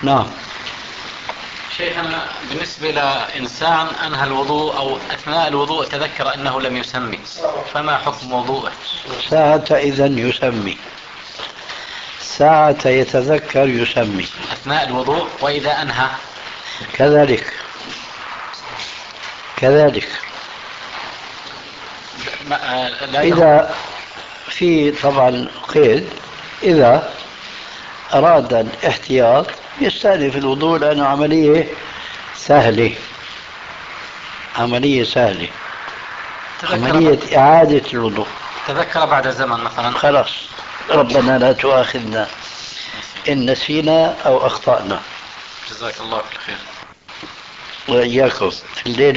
نعم. شيخنا، بالنسبة لإنسان أنهى الوضوء أو أثناء الوضوء تذكر أنه لم يسمي، فما حكم وضوءه؟ ساعة إذن يسمي، ساعة يتذكر يسمي أثناء الوضوء، وإذا أنهى كذلك. إذا في طبعا قيد، إذا أراد الاحتياط يستأنف الوضوء لأنه عملية سهلة، عملية إعادة الوضوء. تذكر بعد زمن مثلا، خلاص، ربنا لا تؤاخذنا إن نسينا أو أخطأنا. جزاك الله خير. وإياكم في الليل.